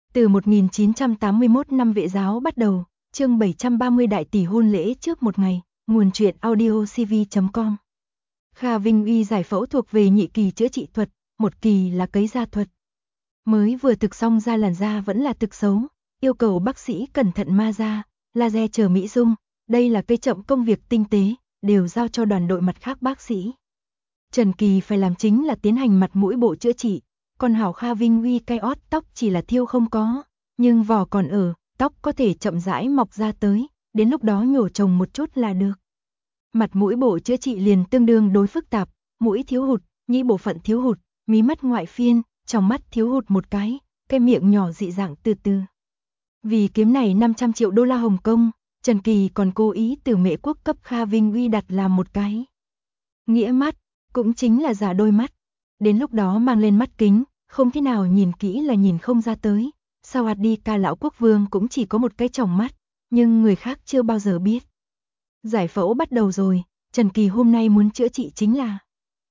Từ 1981 năm Vệ giáo bắt đầu, chương 730 đại tỷ hôn lễ trước một ngày, nguồn truyện audiocv.com. Kha Vinh Uy giải phẫu thuộc về nhị kỳ chữa trị thuật, một kỳ là cấy da thuật. Mới vừa thực xong da làn da vẫn là thực xấu, yêu cầu bác sĩ cẩn thận ma da, laser chờ mỹ dung, đây là cây chậm công việc tinh tế, đều giao cho đoàn đội mặt khác bác sĩ. Trần Kỳ phải làm chính là tiến hành mặt mũi bộ chữa trị, còn hảo Kha Vinh Uy cây ót tóc chỉ là thiêu không có, nhưng vỏ còn ở, tóc có thể chậm rãi mọc ra tới, đến lúc đó nhổ trồng một chút là được. Mặt mũi bộ chữa trị liền tương đương đối phức tạp, mũi thiếu hụt, nhĩ bộ phận thiếu hụt, mí mắt ngoại phiên, trong mắt thiếu hụt một cái miệng nhỏ dị dạng từ từ. Vì kiếm này 500 triệu đô la Hồng Kông, Trần Kỳ còn cố ý từ Mễ Quốc cấp Kha Vinh Uy đặt làm một cái nghĩa mắt, cũng chính là giả đôi mắt. Đến lúc đó mang lên mắt kính, không thế nào nhìn kỹ là nhìn không ra tới. Sao đi ca lão quốc vương cũng chỉ có một cái tròng mắt, nhưng người khác chưa bao giờ biết. Giải phẫu bắt đầu rồi, Trần Kỳ hôm nay muốn chữa trị chính là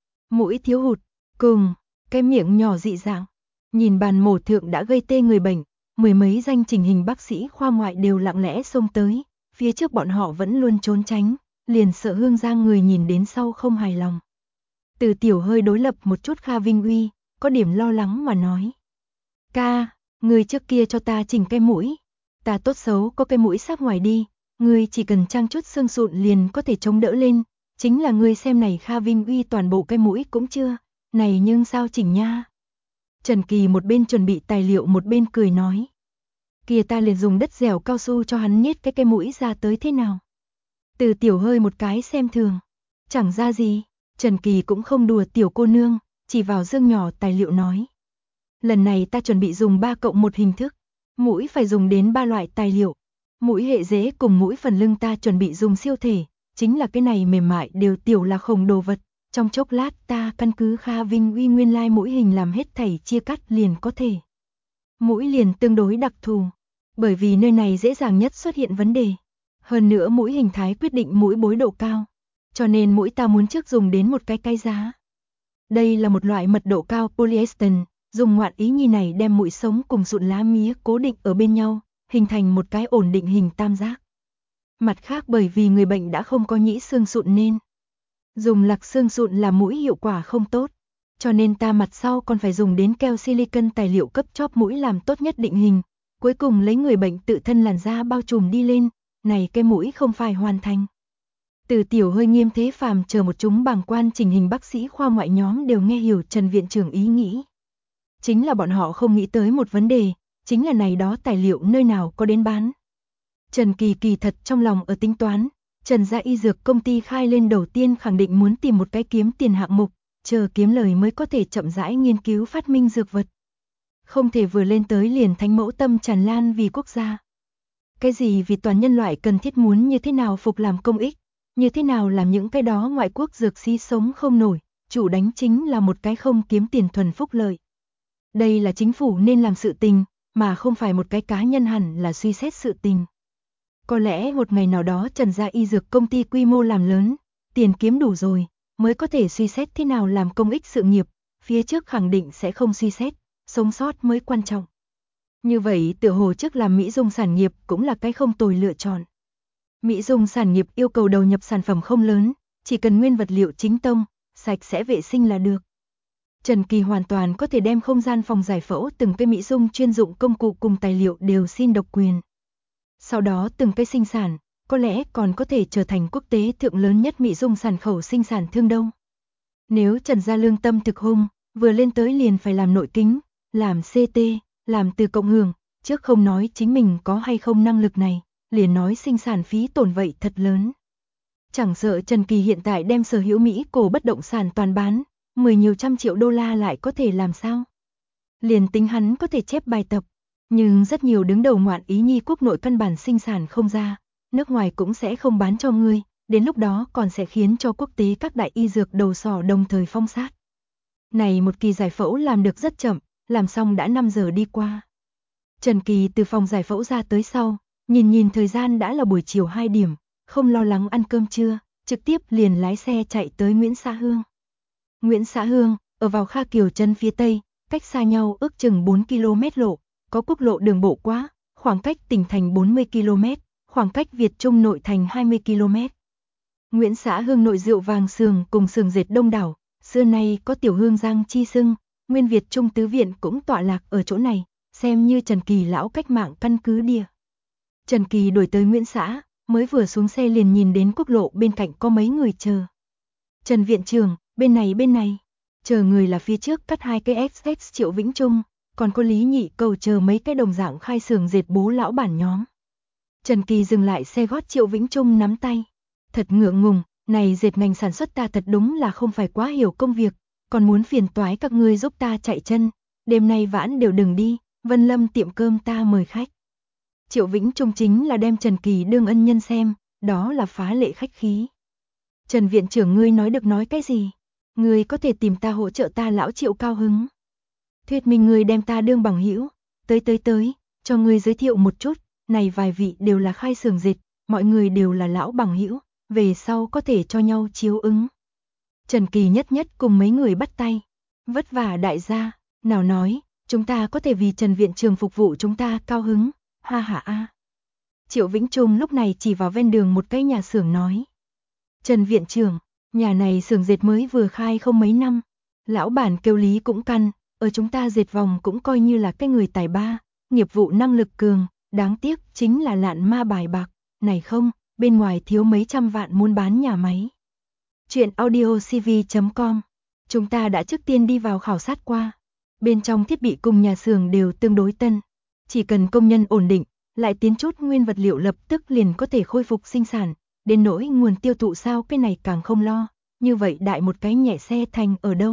mũi thiếu hụt, cùng cái miệng nhỏ dị dạng. Nhìn bàn mổ thượng đã gây tê người bệnh, mười mấy danh chỉnh hình bác sĩ khoa ngoại đều lặng lẽ xông tới, phía trước bọn họ vẫn luôn trốn tránh, liền sợ Hương Giang người nhìn đến sau không hài lòng. Từ Tiểu hơi đối lập một chút Kha Vinh Uy, có điểm lo lắng mà nói. Ca, người trước kia cho ta chỉnh cái mũi, ta tốt xấu có cái mũi sát ngoài đi, người chỉ cần trang chút xương sụn liền có thể chống đỡ lên, chính là người xem này Kha Vinh Uy toàn bộ cái mũi cũng chưa, này nhưng sao chỉnh nha. Trần Kỳ một bên chuẩn bị tài liệu một bên cười nói. Kìa ta liền dùng đất dẻo cao su cho hắn nhét cái mũi ra tới thế nào. Từ Tiểu hơi một cái xem thường. Chẳng ra gì, Trần Kỳ cũng không đùa tiểu cô nương, chỉ vào dương nhỏ tài liệu nói. Lần này ta chuẩn bị dùng 3+1 hình thức, mũi phải dùng đến 3 loại tài liệu. Mũi hệ dễ cùng mũi phần lưng ta chuẩn bị dùng siêu thể, chính là cái này mềm mại đều tiểu là khổng đồ vật. Trong chốc lát ta căn cứ Kha Vinh Uy nguyên lai mũi hình làm hết thảy chia cắt liền có thể. Mũi liền tương đối đặc thù, bởi vì nơi này dễ dàng nhất xuất hiện vấn đề. Hơn nữa mũi hình thái quyết định mũi bối độ cao, cho nên mũi ta muốn trước dùng đến một cái giá. Đây là một loại mật độ cao polyester, dùng ngoạn ý nhi này đem mũi sống cùng sụn lá mía cố định ở bên nhau, hình thành một cái ổn định hình tam giác. Mặt khác bởi vì người bệnh đã không có nhĩ xương sụn nên dùng lạc xương sụn là mũi hiệu quả không tốt, cho nên ta mặt sau còn phải dùng đến keo silicon tài liệu cấp chóp mũi làm tốt nhất định hình, cuối cùng lấy người bệnh tự thân làn da bao trùm đi lên, này cái mũi không phải hoàn thành. Từ Tiểu hơi nghiêm thế phàm chờ một chúng bàng quan chỉnh hình bác sĩ khoa ngoại nhóm đều nghe hiểu Trần viện trưởng ý nghĩ. Chính là bọn họ không nghĩ tới một vấn đề, chính là này đó tài liệu nơi nào có đến bán. Trần Kỳ kỳ thật trong lòng ở tính toán, Trần gia y dược công ty khai lên đầu tiên khẳng định muốn tìm một cái kiếm tiền hạng mục, chờ kiếm lời mới có thể chậm rãi nghiên cứu phát minh dược vật. Không thể vừa lên tới liền thánh mẫu tâm tràn lan vì quốc gia. Cái gì vì toàn nhân loại cần thiết muốn như thế nào phục làm công ích, như thế nào làm những cái đó ngoại quốc dược sĩ sống không nổi, chủ đánh chính là một cái không kiếm tiền thuần phúc lợi. Đây là chính phủ nên làm sự tình, mà không phải một cái cá nhân hẳn là suy xét sự tình. Có lẽ một ngày nào đó Trần gia y dược công ty quy mô làm lớn, tiền kiếm đủ rồi, mới có thể suy xét thế nào làm công ích sự nghiệp, phía trước khẳng định sẽ không suy xét, sống sót mới quan trọng. Như vậy tựa hồ trước làm mỹ dung sản nghiệp cũng là cái không tồi lựa chọn. Mỹ dung sản nghiệp yêu cầu đầu nhập sản phẩm không lớn, chỉ cần nguyên vật liệu chính tông, sạch sẽ vệ sinh là được. Trần Kỳ hoàn toàn có thể đem không gian phòng giải phẫu từng cái mỹ dung chuyên dụng công cụ cùng tài liệu đều xin độc quyền. Sau đó từng cái sinh sản, có lẽ còn có thể trở thành quốc tế thượng lớn nhất mỹ dung sản khẩu sinh sản thương đông. Nếu Trần gia lương tâm thực hung, vừa lên tới liền phải làm nội kính, làm CT, làm từ cộng hưởng, trước không nói chính mình có hay không năng lực này, liền nói sinh sản phí tổn vậy thật lớn. Chẳng sợ Trần Kỳ hiện tại đem sở hữu Mỹ cổ bất động sản toàn bán, 10 nhiều trăm triệu đô la lại có thể làm sao? Liền tính hắn có thể chép bài tập, nhưng rất nhiều đứng đầu ngoạn ý nhi quốc nội căn bản sinh sản không ra, nước ngoài cũng sẽ không bán cho ngươi, đến lúc đó còn sẽ khiến cho quốc tế các đại y dược đầu sỏ đồng thời phong sát. Này một kỳ giải phẫu làm được rất chậm, làm xong đã 5 giờ đi qua. Trần Kỳ từ phòng giải phẫu ra tới sau, nhìn thời gian đã là buổi chiều 2 điểm, không lo lắng ăn cơm trưa, trực tiếp liền lái xe chạy tới Nguyễn Xã Hương. Nguyễn Xã Hương, ở vào Kha Kiều Trấn phía Tây, cách xa nhau ước chừng 4 km lộ, có quốc lộ đường bộ qua, khoảng cách tỉnh thành 40 km, khoảng cách Việt Trung nội thành 20 km. Nguyễn xã hương nội rượu vàng sườn cùng sườn dệt đông đảo, xưa nay có tiểu hương giang chi xưng, nguyên Việt Trung tứ viện cũng tọa lạc ở chỗ này, xem như Trần Kỳ lão cách mạng căn cứ địa. Trần Kỳ đuổi tới Nguyễn xã, mới vừa xuống xe liền nhìn đến quốc lộ bên cạnh có mấy người chờ. Trần viện trưởng, bên này. Chờ người là phía trước cắt 2 cái XX Triệu Vĩnh Trung, còn có Lý Nhị Cầu chờ mấy cái đồng dạng khai xưởng dệt bố lão bản nhóm. Trần Kỳ dừng lại xe gót Triệu Vĩnh Trung nắm tay. Thật ngượng ngùng, này dệt ngành sản xuất ta thật đúng là không phải quá hiểu công việc, còn muốn phiền toái các ngươi giúp ta chạy chân, đêm nay vãn đều đừng đi, Vân Lâm tiệm cơm ta mời khách. Triệu Vĩnh Trung chính là đem Trần Kỳ đương ân nhân xem, đó là phá lệ khách khí. Trần viện trưởng ngươi nói được nói cái gì? Ngươi có thể tìm ta hỗ trợ ta lão Triệu cao hứng. Thuyết minh ngươi đem ta đương bằng hữu, tới, cho ngươi giới thiệu một chút, này vài vị đều là khai xưởng dệt, mọi người đều là lão bằng hữu, về sau có thể cho nhau chiếu ứng. Trần Kỳ nhất cùng mấy người bắt tay, vất vả đại gia, nào nói, chúng ta có thể vì Trần viện trưởng phục vụ chúng ta cao hứng, ha ha a. Triệu Vĩnh Trung lúc này chỉ vào ven đường một cái nhà xưởng nói. Trần viện trưởng, nhà này xưởng dệt mới vừa khai không mấy năm, lão bản kêu Lý cũng căn, ở chúng ta dệt vòng cũng coi như là cái người tài ba, nghiệp vụ năng lực cường, đáng tiếc chính là lạn ma bài bạc, này không, bên ngoài thiếu mấy trăm vạn muốn bán nhà máy. Chuyện audiocv.com, chúng ta đã trước tiên đi vào khảo sát qua, bên trong thiết bị cùng nhà xưởng đều tương đối tân, chỉ cần công nhân ổn định, lại tiến chút nguyên vật liệu lập tức liền có thể khôi phục sinh sản, đến nỗi nguồn tiêu thụ sao cái này càng không lo, như vậy đại một cái nhẹ xe thành ở đâu.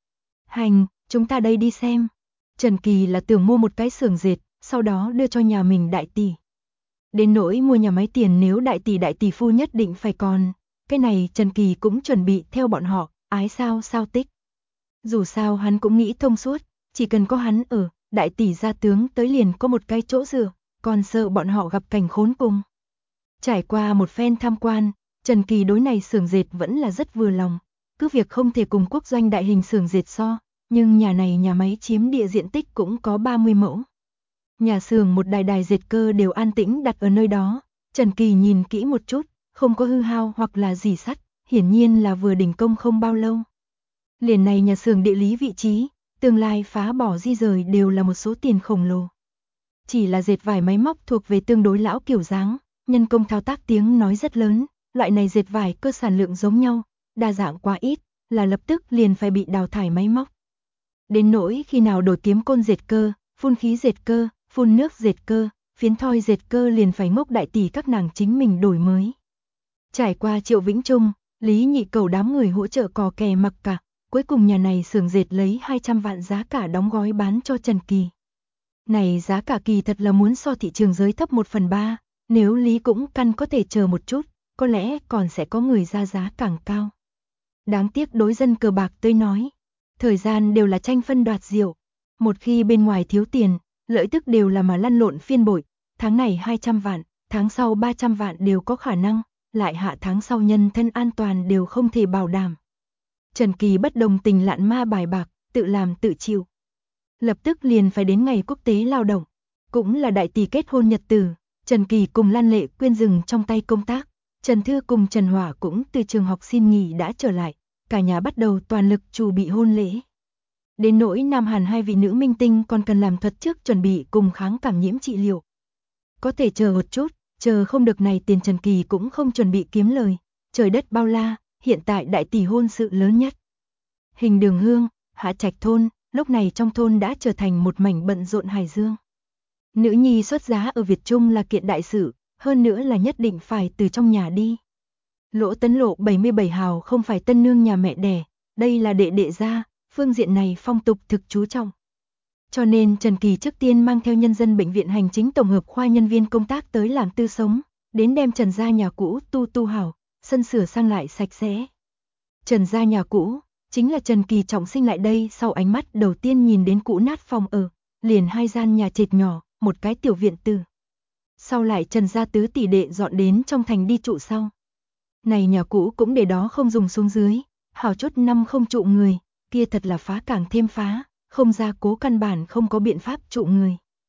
Hành, chúng ta đây đi xem. Trần Kỳ là tưởng mua một cái xưởng dệt, sau đó đưa cho nhà mình đại tỷ. Đến nỗi mua nhà máy tiền nếu đại tỷ phu nhất định phải còn, cái này Trần Kỳ cũng chuẩn bị theo bọn họ, ái sao tích. Dù sao hắn cũng nghĩ thông suốt, chỉ cần có hắn ở, đại tỷ gia tướng tới liền có một cái chỗ dựa, còn sợ bọn họ gặp cảnh khốn cùng. Trải qua một phen tham quan, Trần Kỳ đối này xưởng dệt vẫn là rất vừa lòng, cứ việc không thể cùng quốc doanh đại hình xưởng dệt so, nhưng nhà này nhà máy chiếm địa diện tích cũng có 30 mẫu. Nhà xưởng một đài dệt cơ đều an tĩnh đặt ở nơi đó, Trần Kỳ nhìn kỹ một chút, không có hư hao hoặc là rỉ sắt, hiển nhiên là vừa đình công không bao lâu. Liền này nhà xưởng địa lý vị trí, tương lai phá bỏ di rời đều là một số tiền khổng lồ. Chỉ là dệt vải máy móc thuộc về tương đối lão kiểu dáng, nhân công thao tác tiếng nói rất lớn, loại này dệt vải cơ sản lượng giống nhau, đa dạng quá ít, là lập tức liền phải bị đào thải máy móc. Đến nỗi khi nào đổi kiếm côn dệt cơ, phun khí dệt cơ, phun nước dệt cơ, phiến thoi dệt cơ liền phải ngốc đại tỷ các nàng chính mình đổi mới. Trải qua Triệu Vĩnh Trung, Lý Nhị Cầu đám người hỗ trợ cò kè mặc cả, cuối cùng nhà này xưởng dệt lấy 200 vạn giá cả đóng gói bán cho Trần Kỳ. Này giá cả kỳ thật là muốn so thị trường giới thấp 1/3, nếu Lý cũng căn có thể chờ một chút, có lẽ còn sẽ có người ra giá càng cao. Đáng tiếc đối dân cờ bạc tới nói, thời gian đều là tranh phân đoạt diệu, một khi bên ngoài thiếu tiền, lợi tức đều là mà lăn lộn phiên bội, tháng này 200 vạn, tháng sau 300 vạn đều có khả năng, lại hạ tháng sau nhân thân an toàn đều không thể bảo đảm. Trần Kỳ bất đồng tình lạn ma bài bạc, tự làm tự chịu. Lập tức liền phải đến ngày quốc tế lao động, cũng là đại tỷ kết hôn nhật tử, Trần Kỳ cùng Lan Lệ Quyên dừng trong tay công tác, Trần Thư cùng Trần Hỏa cũng từ trường học xin nghỉ đã trở lại, cả nhà bắt đầu toàn lực chuẩn bị hôn lễ. Đến nỗi Nam Hàn hai vị nữ minh tinh còn cần làm thuật trước chuẩn bị cùng kháng cảm nhiễm trị liệu. Có thể chờ một chút, chờ không được này tiền Trần Kỳ cũng không chuẩn bị kiếm lời, trời đất bao la, hiện tại đại tỷ hôn sự lớn nhất. Hình Đường Hương, Hạ Trạch thôn, lúc này trong thôn đã trở thành một mảnh bận rộn hải dương. Nữ nhi xuất giá ở Việt Trung là kiện đại sự, hơn nữa là nhất định phải từ trong nhà đi. Lỗ Tấn Lộ 77 hào không phải tân nương nhà mẹ đẻ, đây là đệ gia, phương diện này phong tục thực chú trọng. Cho nên Trần Kỳ trước tiên mang theo nhân dân bệnh viện hành chính tổng hợp khoa nhân viên công tác tới làm tư sống, đến đem Trần gia nhà cũ tu hảo, sân sửa sang lại sạch sẽ. Trần gia nhà cũ, chính là Trần Kỳ trọng sinh lại đây sau ánh mắt đầu tiên nhìn đến cũ nát phòng ở, liền 2 gian nhà trệt nhỏ, một cái tiểu viện tử. Sau lại Trần gia tứ tỷ đệ dọn đến trong thành đi trụ sau. Này nhà cũ cũng để đó không dùng xuống dưới, hảo chút năm không trụ người, kia thật là phá càng thêm phá, không ra cố căn bản không có biện pháp trụ người.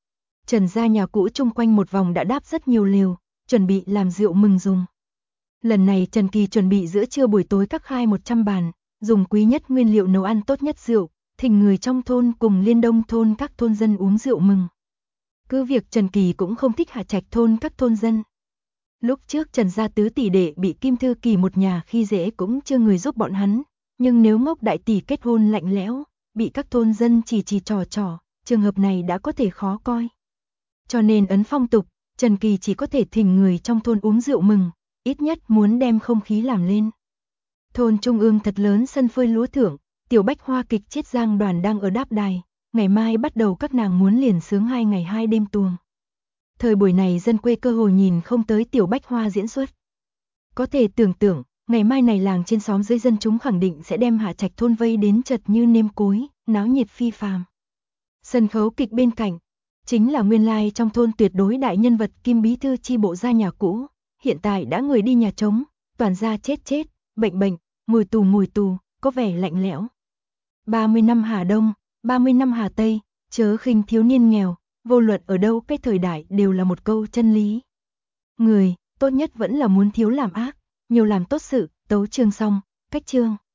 Trần gia nhà cũ chung quanh một vòng đã đáp rất nhiều lều, chuẩn bị làm rượu mừng dùng. Lần này Trần Kỳ chuẩn bị giữa trưa buổi tối các khai 100 bàn, dùng quý nhất nguyên liệu nấu ăn tốt nhất rượu, thỉnh người trong thôn cùng liên đông thôn các thôn dân uống rượu mừng. Cứ việc Trần Kỳ cũng không thích hạ trạch thôn các thôn dân. Lúc trước Trần gia tứ tỷ đệ bị Kim Thư Kỳ một nhà khi dễ cũng chưa người giúp bọn hắn, nhưng nếu Ngốc đại tỷ kết hôn lạnh lẽo, bị các thôn dân chỉ trò, trường hợp này đã có thể khó coi. Cho nên ấn phong tục, Trần Kỳ chỉ có thể thỉnh người trong thôn uống rượu mừng, ít nhất muốn đem không khí làm lên. Thôn trung ương thật lớn sân phơi lúa thưởng, Tiểu Bách Hoa kịch Chiết Giang đoàn đang ở đáp đài, ngày mai bắt đầu các nàng muốn liền sướng 2 ngày 2 đêm tuồng. Thời buổi này dân quê cơ hồ nhìn không tới Tiểu Bách Hoa diễn xuất. Có thể tưởng tượng, ngày mai này làng trên xóm dưới dân chúng khẳng định sẽ đem Hạ Trạch thôn vây đến chật như nêm cối, náo nhiệt phi phàm. Sân khấu kịch bên cạnh chính là nguyên lai trong thôn tuyệt đối đại nhân vật Kim bí thư chi bộ gia nhà cũ, hiện tại đã người đi nhà trống, toàn gia chết, bệnh, mùi tù, có vẻ lạnh lẽo. 30 năm Hà Đông, 30 năm Hà Tây, chớ khinh thiếu niên nghèo, vô luận ở đâu cái thời đại đều là một câu chân lý. Người, tốt nhất vẫn là muốn thiếu làm ác, nhiều làm tốt sự, tấu chương xong, cách chương.